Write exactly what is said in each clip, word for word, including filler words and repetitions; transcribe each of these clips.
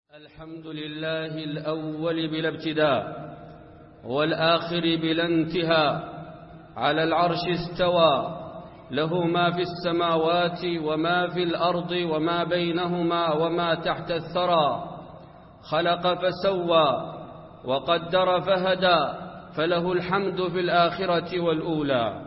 الحمد لله الأول بلا ابتداء والآخر بلا انتهاء، على العرش استوى، له ما في السماوات وما في الأرض وما بينهما وما تحت الثرى، خلق فسوى وقدر فهدى، فله الحمد في الآخرة والأولى.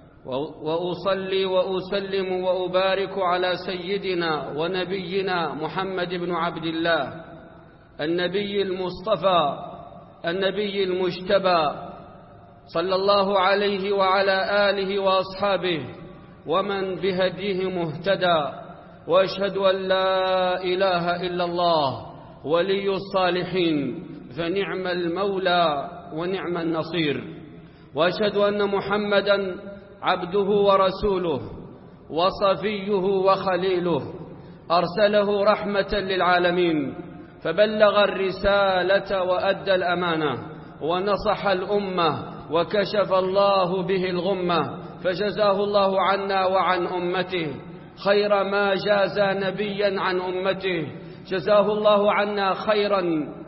وأصلي وأسلم وأبارك على سيدنا ونبينا محمد بن عبد الله، النبي المصطفى النبي المجتبى، صلى الله عليه وعلى آله وأصحابه ومن بهديه مهتدى. وأشهد أن لا إله إلا الله ولي الصالحين، فنعم المولى ونعم النصير. وأشهد أن محمدًا عبده ورسوله وصفيه وخليله، أرسله رحمة للعالمين، فبلغ الرسالة وأدى الأمانة ونصح الأمة، وكشف الله به الغمة، فجزاه الله عنا وعن أمته خير ما جاز نبيا عن أمته. جزاه الله عنا خيرا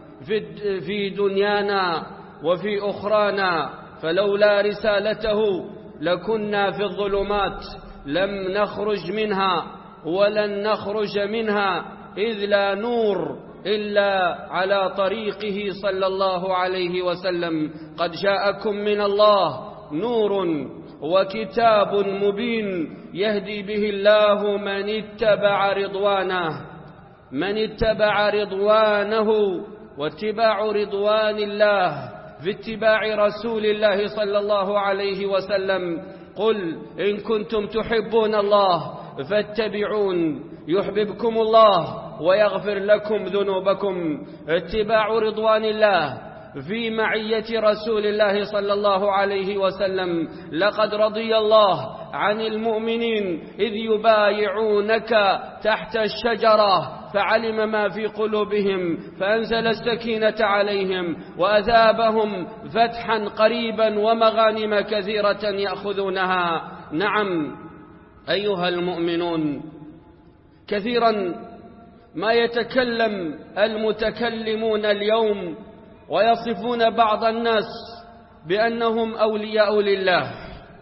في دنيانا وفي أخرانا، فلولا رسالته لكنا في الظلمات، لم نخرج منها ولن نخرج منها، إذ لا نور إلا على طريقه صلى الله عليه وسلم. قد جاءكم من الله نور وكتاب مبين، يهدي به الله من اتبع رضوانه من اتبع رضوانه واتباع رضوان الله في اتباع رسول الله صلى الله عليه وسلم. قل إن كنتم تحبون الله فاتبعون يحببكم الله ويغفر لكم ذنوبكم. اتباع رضوان الله في معية رسول الله صلى الله عليه وسلم. لقد رضي الله عن المؤمنين إذ يبايعونك تحت الشجرة، فعلم ما في قلوبهم فأنزل السكينة عليهم وأثابهم فتحا قريبا ومغانم كثيرة يأخذونها. نعم أيها المؤمنون، كثيرا ما يتكلم المتكلمون اليوم ويصفون بعض الناس بأنهم أولياء لله،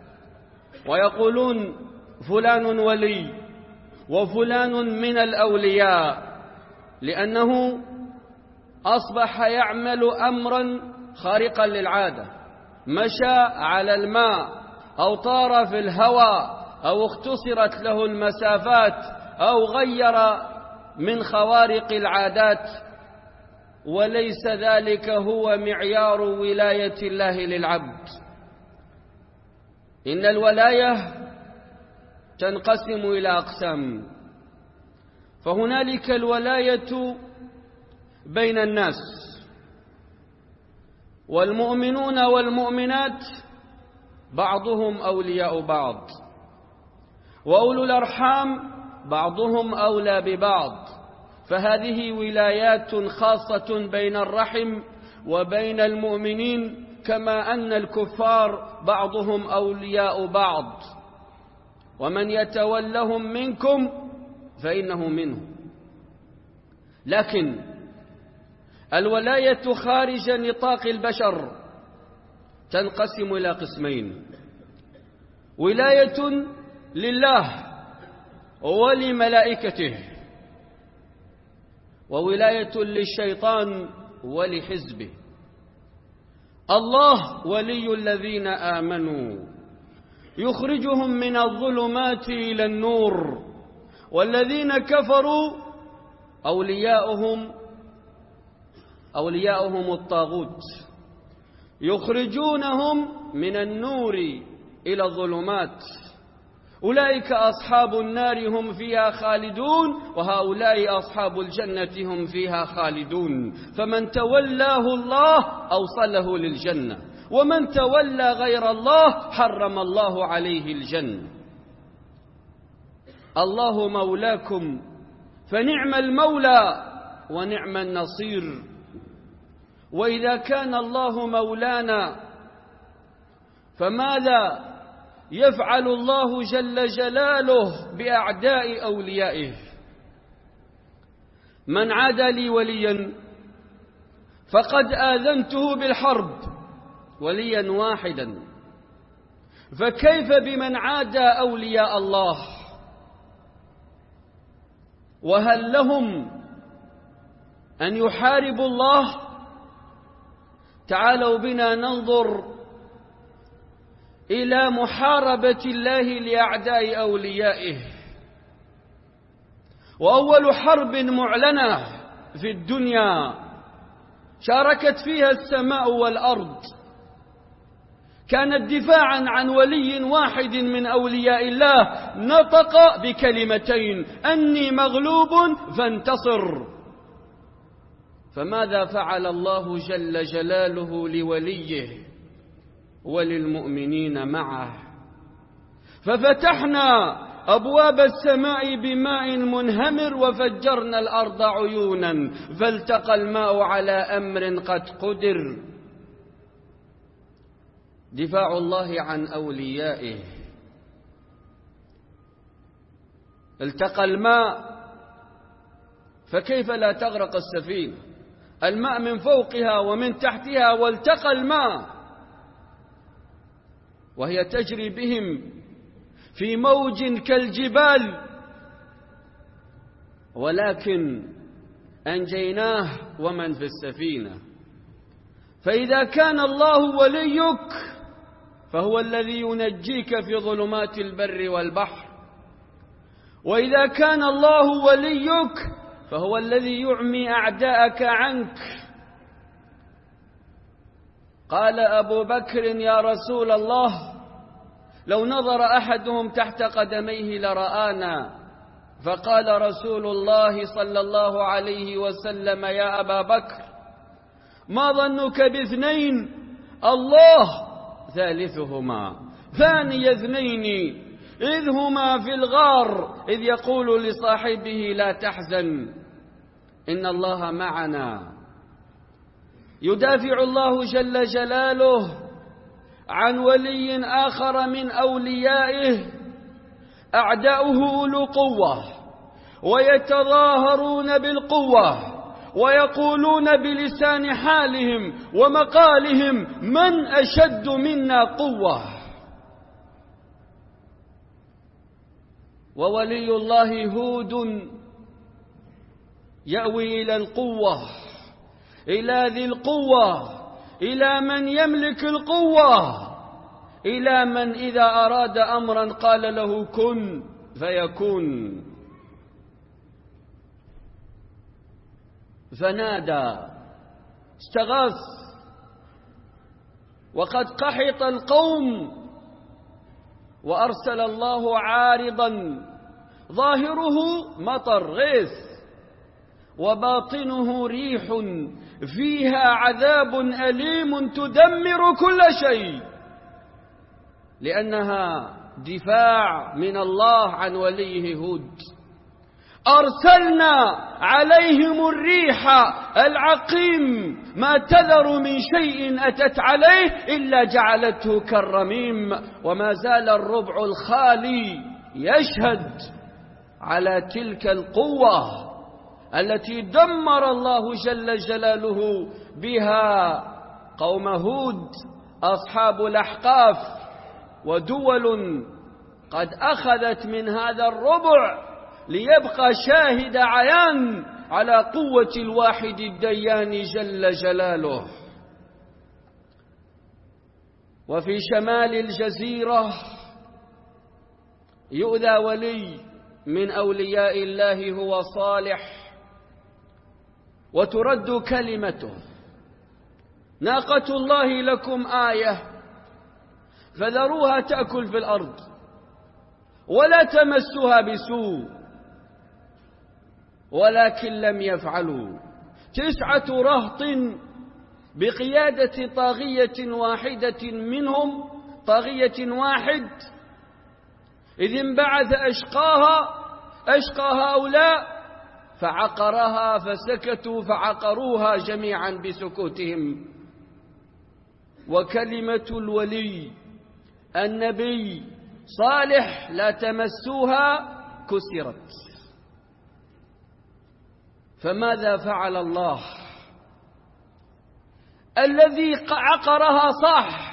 ويقولون فلان ولي وفلان من الأولياء، لأنه أصبح يعمل أمرا خارقا للعادة، مشى على الماء أو طار في الهواء أو اختصرت له المسافات أو غير من خوارق العادات، وليس ذلك هو معيار ولاية الله للعبد. إن الولاية تنقسم إلى أقسام، فهنالك الولاية بين الناس، والمؤمنون والمؤمنات بعضهم أولياء بعض، وأولو الأرحام بعضهم أولى ببعض، فهذه ولايات خاصة بين الرحم وبين المؤمنين، كما أن الكفار بعضهم أولياء بعض، ومن يتولهم منكم فإنه منه. لكن الولاية خارج نطاق البشر تنقسم إلى قسمين: ولاية لله ولملائكته، وولاية للشيطان ولحزبه. الله ولي الذين آمنوا يخرجهم من الظلمات إلى النور، والذين كفروا أولياؤهم أولياؤهم الطاغوت يخرجونهم من النور إلى الظلمات. أولئك أصحاب النار هم فيها خالدون، وهؤلاء أصحاب الجنة هم فيها خالدون. فمن تولاه الله أوصله للجنة، ومن تولى غير الله حرم الله عليه الجنة. الله مولاكم فنعم المولى ونعم النصير. وإذا كان الله مولانا فماذا يفعل الله جل جلاله بأعداء أوليائه؟ من عادى لي وليا فقد آذنته بالحرب، وليا واحدا، فكيف بمن عادى أولياء الله؟ وهل لهم أن يحاربوا الله؟ تعالوا بنا ننظر إلى محاربة الله لأعداء أوليائه. وأول حرب معلنة في الدنيا شاركت فيها السماء والأرض كانت دفاعا عن ولي واحد من أولياء الله نطق بكلمتين: أني مغلوب فانتصر. فماذا فعل الله جل جلاله لوليه وللمؤمنين معه؟ ففتحنا أبواب السماء بماء منهمر وفجرنا الأرض عيونا فالتقى الماء على أمر قد قدر. دفاع الله عن أوليائه. التقى الماء، فكيف لا تغرق السفينة؟ الماء من فوقها ومن تحتها، والتقى الماء وهي تجري بهم في موج كالجبال، ولكن أنجيناه ومن في السفينة. فإذا كان الله وليك فهو الذي ينجيك في ظلمات البر والبحر، وإذا كان الله وليك فهو الذي يعمي أعداءك عنك. قال أبو بكر: يا رسول الله، لو نظر أحدهم تحت قدميه لرآنا. فقال رسول الله صلى الله عليه وسلم: يا أبا بكر، ما ظنك باثنين الله ثالثهما، ثاني اثنين إذ هما في الغار إذ يقول لصاحبه لا تحزن إن الله معنا. يدافع الله جل جلاله عن ولي آخر من أوليائه أعداؤه أولو قوة ويتظاهرون بالقوة ويقولون بلسان حالهم ومقالهم: من أشد منا قوة. وولي الله هود يأوي إلى القوة، إلى ذي القوة، إلى من يملك القوة، إلى من إذا أراد أمرا قال له كن فيكون. فنادى، استغاث، وقد قحط القوم، وأرسل الله عارضا ظاهره مطر غيث وباطنه ريح فيها عذاب أليم تدمر كل شيء، لأنها دفاع من الله عن وليه هود. أرسلنا عليهم الريح العقيم ما تذر من شيء أتت عليه إلا جعلته كالرميم. وما زال الربع الخالي يشهد على تلك القوة التي دمر الله جل جلاله بها قوم هود أصحاب الأحقاف. ودول قد أخذت من هذا الربع ليبقى شاهد عيان على قوة الواحد الديان جل جلاله. وفي شمال الجزيرة يؤذى ولي من أولياء الله هو صالح وترد كلمته: ناقة الله لكم آية فذروها تأكل في الأرض ولا تمسها بسوء. ولكن لم يفعلوا. تسعة رهط بقيادة طاغية واحدة منهم، طاغية واحد، إذ انبعث أشقاها أشقى هؤلاء فعقرها فسكتوا فعقروها جميعا بسكوتهم. وكلمة الولي النبي صالح لا تمسوها كسرت. فماذا فعل الله الذي عقرها صاح؟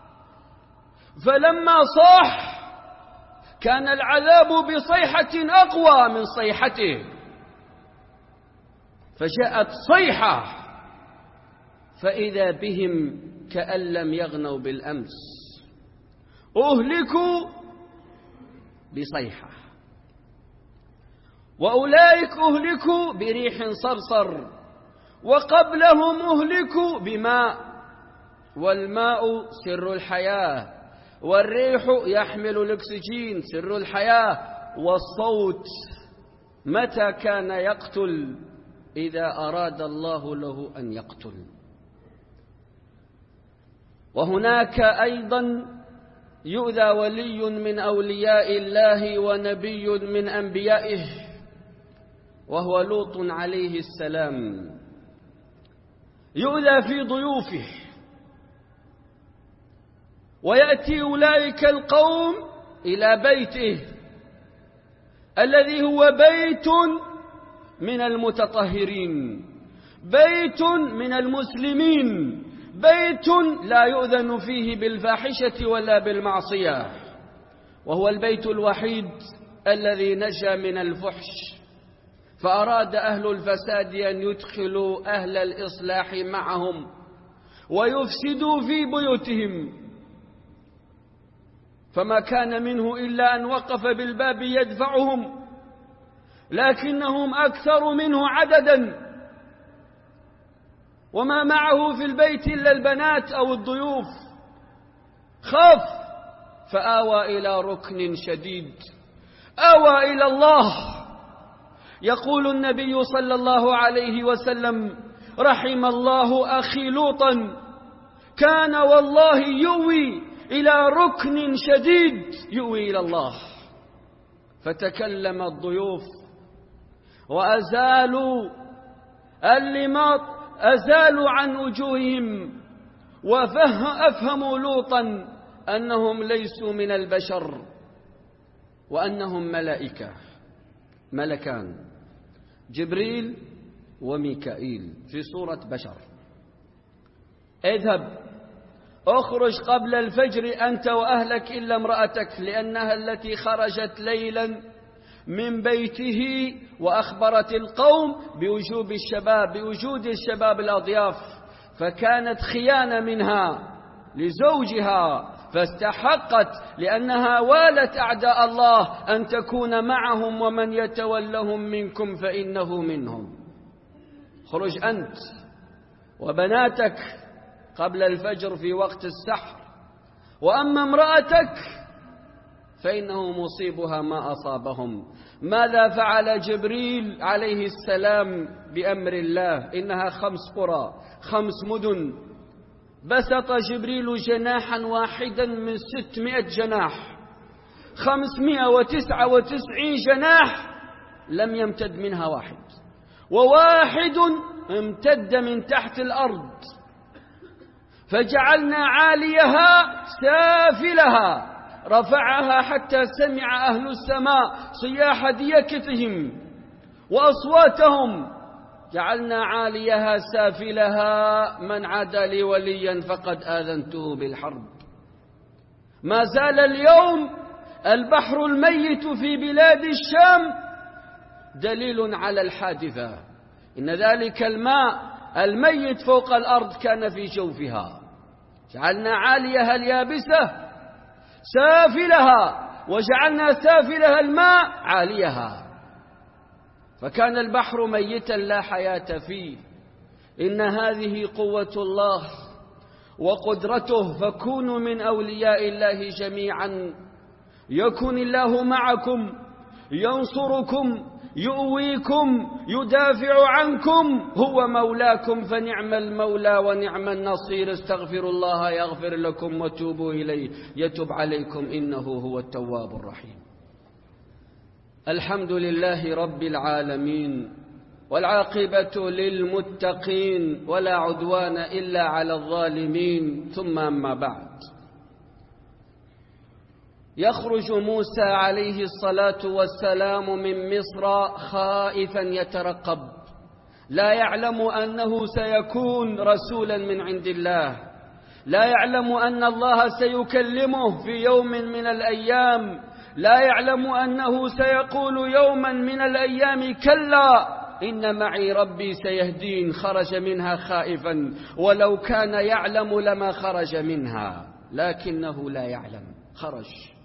فلما صاح كان العذاب بصيحة أقوى من صيحته، فجاءت صيحة فإذا بهم كأن لم يغنوا بالأمس، أهلكوا بصيحة. وأولئك أهلكوا بريح صرصر، وقبلهم أهلكوا بماء، والماء سر الحياة، والريح يحمل الأكسجين سر الحياة، والصوت متى كان يقتل؟ إذا أراد الله له أن يقتل. وهناك أيضا يؤذى ولي من أولياء الله ونبي من أنبيائه، وهو لوط عليه السلام، يؤذى في ضيوفه، ويأتي أولئك القوم إلى بيته الذي هو بيت من المتطهرين، بيت من المسلمين، بيت لا يؤذن فيه بالفاحشة ولا بالمعصية، وهو البيت الوحيد الذي نجا من الفحش. فأراد أهل الفساد أن يدخلوا أهل الإصلاح معهم ويفسدوا في بيوتهم، فما كان منه إلا أن وقف بالباب يدفعهم، لكنهم أكثر منه عددا، وما معه في البيت إلا البنات أو الضيوف. خاف فآوى إلى ركن شديد، آوى إلى الله. يقول النبي صلى الله عليه وسلم: رحم الله أخي لوطا، كان والله يؤوي إلى ركن شديد، يؤوي إلى الله. فتكلم الضيوف وأزالوا اللماط، أزالوا عن وجوههم، وأفهموا لوطا أنهم ليسوا من البشر، وأنهم ملائكة، ملكان، جبريل وميكائيل في صورة بشر. اذهب اخرج قبل الفجر أنت وأهلك إلا امرأتك، لأنها التي خرجت ليلا من بيته وأخبرت القوم بوجوب الشباب بوجود الشباب الأضياف، فكانت خيانة منها لزوجها، فاستحقت لأنها والت أعداء الله أن تكون معهم، ومن يتولهم منكم فإنه منهم. خرج أنت وبناتك قبل الفجر في وقت السحر، وأما امرأتك فإنه مصيبها ما أصابهم. ماذا فعل جبريل عليه السلام بأمر الله؟ إنها خمس قرى، خمس مدن. بسط جبريل جناحا واحدا من ستمائة جناح، خمسمائة وتسعة وتسعين جناح لم يمتد منها واحد، وواحد امتد من تحت الأرض. فجعلنا عاليها سافلها، رفعها حتى سمع أهل السماء صياح ديكتهم وأصواتهم. جعلنا عاليها سافلها، من عادى لي وليا فقد آذنته بالحرب. ما زال اليوم البحر الميت في بلاد الشام دليل على الحادثة، إن ذلك الماء الميت فوق الأرض كان في جوفها. جعلنا عاليها اليابسة سافلها، وجعلنا سافلها الماء عاليها، فكان البحر ميتا لا حياة فيه. إن هذه قوة الله وقدرته، فكونوا من أولياء الله جميعا، يكن الله معكم، ينصركم، يؤويكم، يدافع عنكم، هو مولاكم، فنعم المولى ونعم النصير. استغفروا الله يغفر لكم وتوبوا إليه يتب عليكم، إنه هو التواب الرحيم. الحمد لله رب العالمين، والعاقبة للمتقين، ولا عدوان إلا على الظالمين. ثم أما بعد، يخرج موسى عليه الصلاة والسلام من مصر خائفا يترقب، لا يعلم أنه سيكون رسولا من عند الله، لا يعلم أن الله سيكلمه في يوم من الأيام، لا يعلم أنه سيقول يوما من الأيام كلا إن معي ربي سيهدين. خرج منها خائفا، ولو كان يعلم لما خرج منها، لكنه لا يعلم. خرج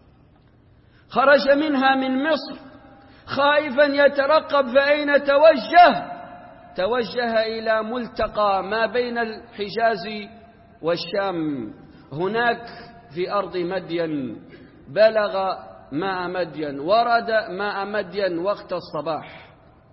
خرج منها من مصر خائفا يترقب، فأين توجه؟ توجه إلى ملتقى ما بين الحجاز والشام، هناك في أرض مدين. بلغ ماء مدين، ورد ماء مدين وقت الصباح،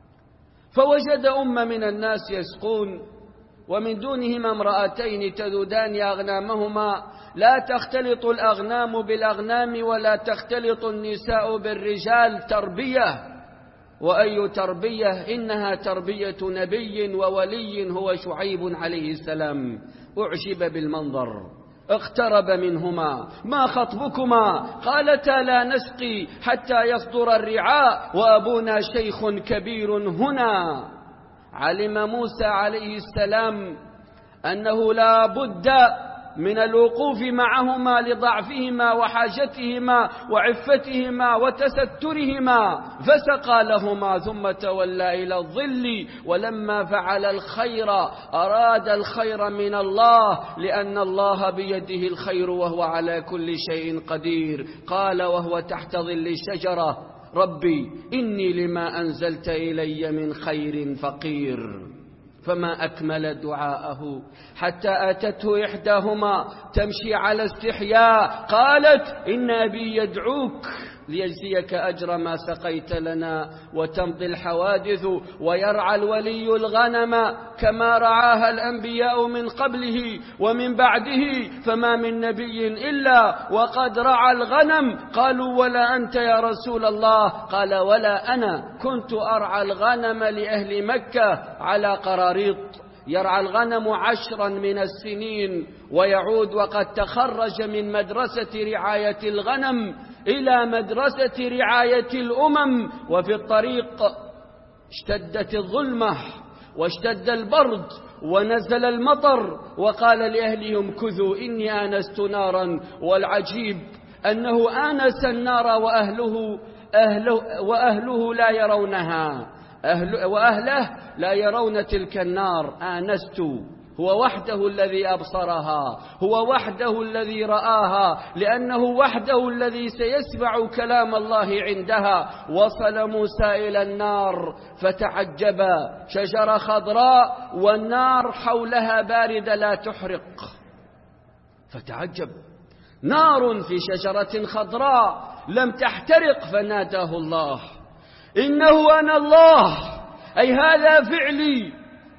فوجد أمة من الناس يسقون، ومن دونهما امرأتين تذودان أغنامهما. لا تختلط الأغنام بالأغنام ولا تختلط النساء بالرجال، تربية. وأي تربية؟ إنها تربية نبي وولي هو شعيب عليه السلام. أعجب بالمنظر، اقترب منهما. ما خطبكما؟ قالتا لا نسقي حتى يصدر الرعاء وأبونا شيخ كبير هنا. علم موسى عليه السلام أنه لا بد من الوقوف معهما لضعفهما وحاجتهما وعفتهما وتسترهما، فسقى لهما ثم تولى إلى الظل. ولما فعل الخير أراد الخير من الله، لأن الله بيده الخير وهو على كل شيء قدير. قال وهو تحت ظل الشجرة ربي إني لما أنزلت إلي من خير فقير. فما أكمل دعاءه حتى أتته إحداهما تمشي على استحياء، قالت إن أبي يدعوك ليجزيك أجر ما سقيت لنا وتمضي الحوادث ويرعى الولي الغنم كما رعاها الأنبياء من قبله ومن بعده، فما من نبي إلا وقد رعى الغنم. قالوا ولا أنت يا رسول الله؟ قال ولا أنا، كنت أرعى الغنم لأهل مكة على قراريط. يرعى الغنم عشرا من السنين ويعود وقد تخرج من مدرسة رعاية الغنم إلى مدرسة رعاية الأمم. وفي الطريق اشتدت الظلمة واشتد البرد ونزل المطر، وقال لأهلهم كثوا إني آنست نارا. والعجيب أنه آنس النار وأهله, أهله وأهله لا يرونها، أهل وأهله لا يرون تلك النار. آنست، هو وحده الذي أبصرها، هو وحده الذي رآها، لأنه وحده الذي سيسمع كلام الله عندها. وصل موسى إلى النار فتعجب، شجرة خضراء والنار حولها باردة لا تحرق، فتعجب، نار في شجرة خضراء لم تحترق. فناداه الله إنه أنا الله، أي هذا فعلي،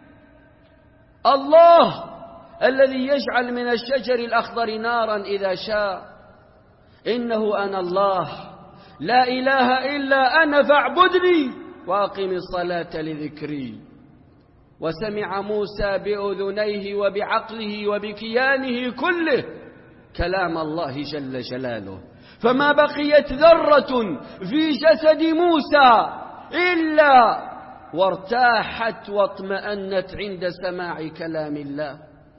الله الذي يجعل من الشجر الأخضر نارا إذا شاء. إنه أنا الله لا إله إلا أنا فاعبدني وأقم الصلاة لذكري. وسمع موسى بأذنيه وبعقله وبكيانه كله كلام الله جل جلاله، فما بقيت ذرة في جسد موسى إلا وارتاحت واطمأنت عند سماع كلام الله.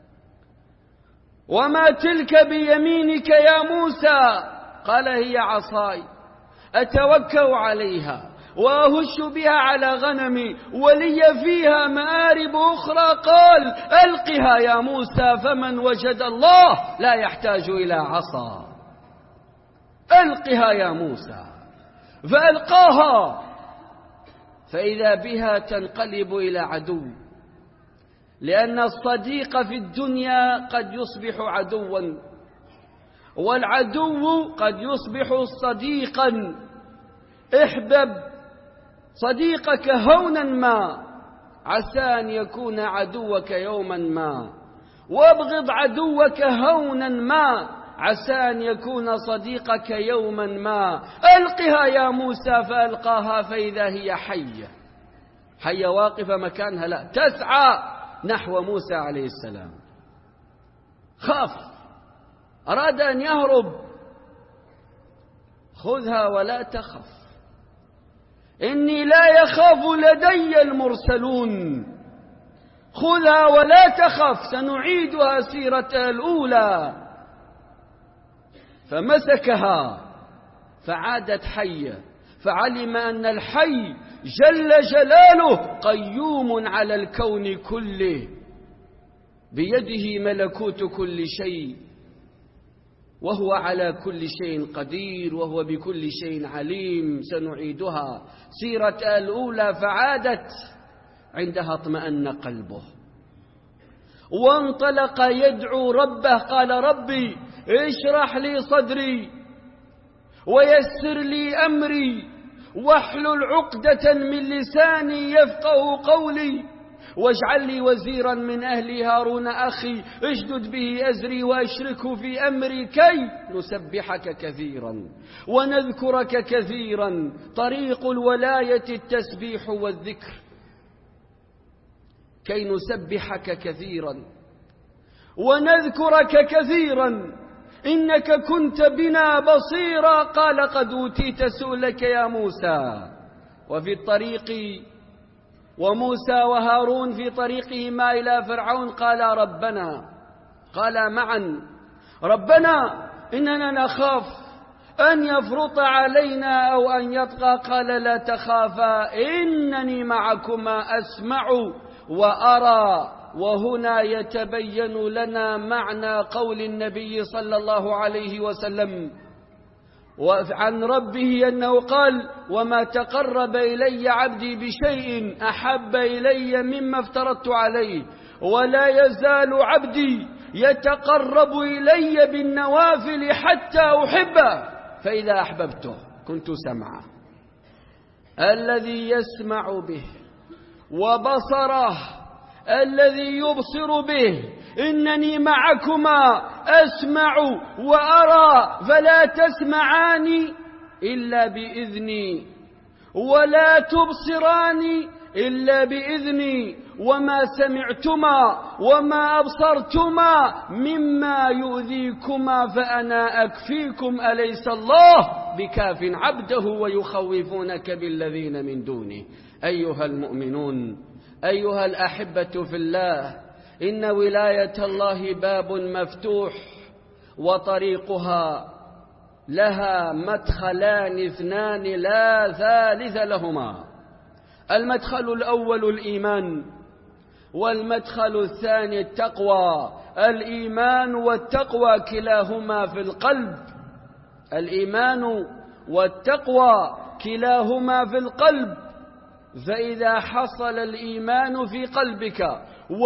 وما تلك بيمينك يا موسى؟ قال هي عصاي أتوكأ عليها وأهش بها على غنمي ولي فيها مآرب أخرى. قال ألقها يا موسى، فمن وجد الله لا يحتاج إلى عصا. ألقها يا موسى، فألقاها فإذا بها تنقلب إلى عدو، لأن الصديق في الدنيا قد يصبح عدوا، والعدو قد يصبح صديقا. احبب صديقك هونا ما عسى أن يكون عدوك يوما ما، وابغض عدوك هونا ما عسى أن يكون صديقك يوما ما. ألقها يا موسى، فألقاها فإذا هي حية، حية واقفة مكانها لا، تسعى نحو موسى عليه السلام. خاف، أراد أن يهرب. خذها ولا تخف، إني لا يخاف لدي المرسلون. خذها ولا تخف سنعيدها سيرتها الأولى. فمسكها فعادت حية، فعلم أن الحي جل جلاله قيوم على الكون كله، بيده ملكوت كل شيء، وهو على كل شيء قدير، وهو بكل شيء عليم. سنعيدها سيرتها الأولى. فعادت، عندها اطمأن قلبه وانطلق يدعو ربه. قال ربي اشرح لي صدري ويسر لي أمري واحلل عقدة من لساني يفقه قولي واجعل لي وزيرا من أهلي هارون أخي اشدد به أزري وأشركه في أمري كي نسبحك كثيرا ونذكرك كثيرا. طريق الولاية التسبيح والذكر. كي نسبحك كثيرا ونذكرك كثيرا إنك كنت بنا بصيرا. قال قد أوتيت سؤلك يا موسى. وفي الطريق وموسى وهارون في طريقهما إلى فرعون قالا ربنا قالا معا ربنا إننا نخاف أن يفرط علينا أو أن يطغى. قال لا تخافا إنني معكما أسمع وأرى. وهنا يتبين لنا معنى قول النبي صلى الله عليه وسلم وعن ربه أنه قال وما تقرب إلي عبدي بشيء أحب إلي مما افترضت عليه ولا يزال عبدي يتقرب إلي بالنوافل حتى أحبه فإذا أحببته كنت سمعه الذي يسمع به وبصره الذي يبصر به. إنني معكما أسمع وأرى فلا تسمعان إلا بإذني ولا تبصران إلا بإذني وما سمعتما وما أبصرتما مما يؤذيكما فأنا أكفيكم. أليس الله بكاف عبده ويخوفونك بالذين من دونه. أيها المؤمنون أيها الأحبة في الله إن ولاية الله باب مفتوح وطريقها لها مدخلان اثنان لا ثالث لهما. المدخل الأول الإيمان والمدخل الثاني التقوى. الإيمان والتقوى كلاهما في القلب. الإيمان والتقوى كلاهما في القلب. فإذا حصل الإيمان في قلبك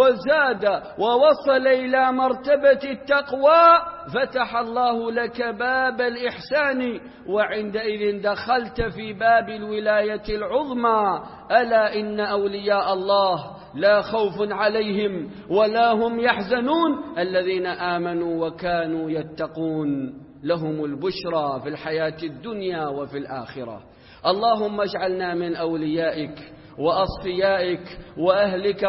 وزاد ووصل إلى مرتبة التقوى فتح الله لك باب الإحسان وعندئذ دخلت في باب الولاية العظمى. ألا إن أولياء الله لا خوف عليهم ولا هم يحزنون الذين آمنوا وكانوا يتقون لهم البشرى في الحياة الدنيا وفي الآخرة. اللهم اجعلنا من أوليائك وأصفيائك وأهلك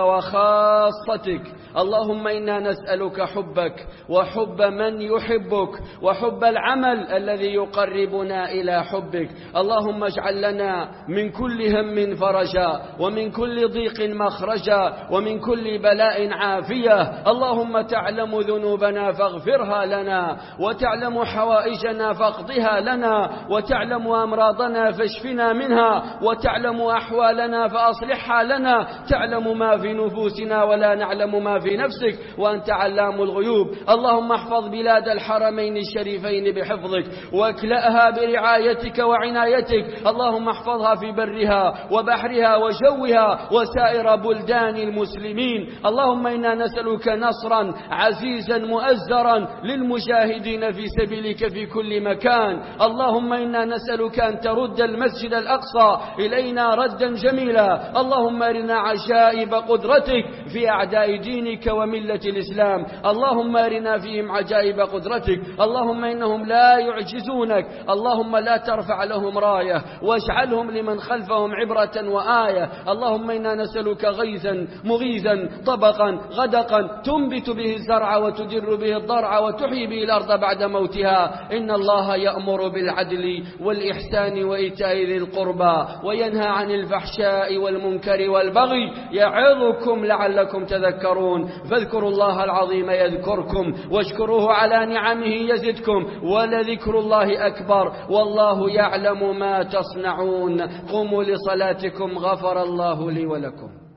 وخاصتك. اللهم إنا نسألك حبك وحب من يحبك وحب العمل الذي يقربنا إلى حبك. اللهم اجعل لنا من كل هم فرجا ومن كل ضيق مخرجا ومن كل بلاء عافية. اللهم تعلم ذنوبنا فاغفرها لنا وتعلم حوائجنا فاقضها لنا وتعلم أمراضنا فاشفنا منها وتعلم أحوالنا فأصلحها لنا. تعلم ما في نفوسنا ولا نعلم ما في نفسك وأنت علام الغيوب. اللهم احفظ بلاد الحرمين الشريفين بحفظك واكلأها برعايتك وعنايتك. اللهم احفظها في برها وبحرها وجوها وسائر بلدان المسلمين. اللهم إنا نسألك نصرا عزيزا مؤزرا للمجاهدين في سبيلك في كل مكان. اللهم إنا نسألك أن ترد المسجد الأقصى إلينا ردا جميلا. اللهم أرنا عجائب قدرتك في أعداء دينك وملة الإسلام. اللهم أرنا فيهم عجائب قدرتك. اللهم إنهم لا يعجزونك. اللهم لا ترفع لهم راية واجعلهم لمن خلفهم عبرة وآية. اللهم إنا نسألك غيثا مغيثا طبقا غدقا تنبت به الزرع وتدر به الضرع وتحيي به الأرض بعد موتها. إن الله يأمر بالعدل والإحسان وإيتاء ذي القربى وينهى عن الفحشاء والمنكر والبغي يعظكم لعلكم لعلكم تذكرون. فاذكروا الله العظيم يذكركم واشكروه على نعمه يزدكم ولذكر الله أكبر والله يعلم ما تصنعون. قوموا لصلاتكم غفر الله لي ولكم.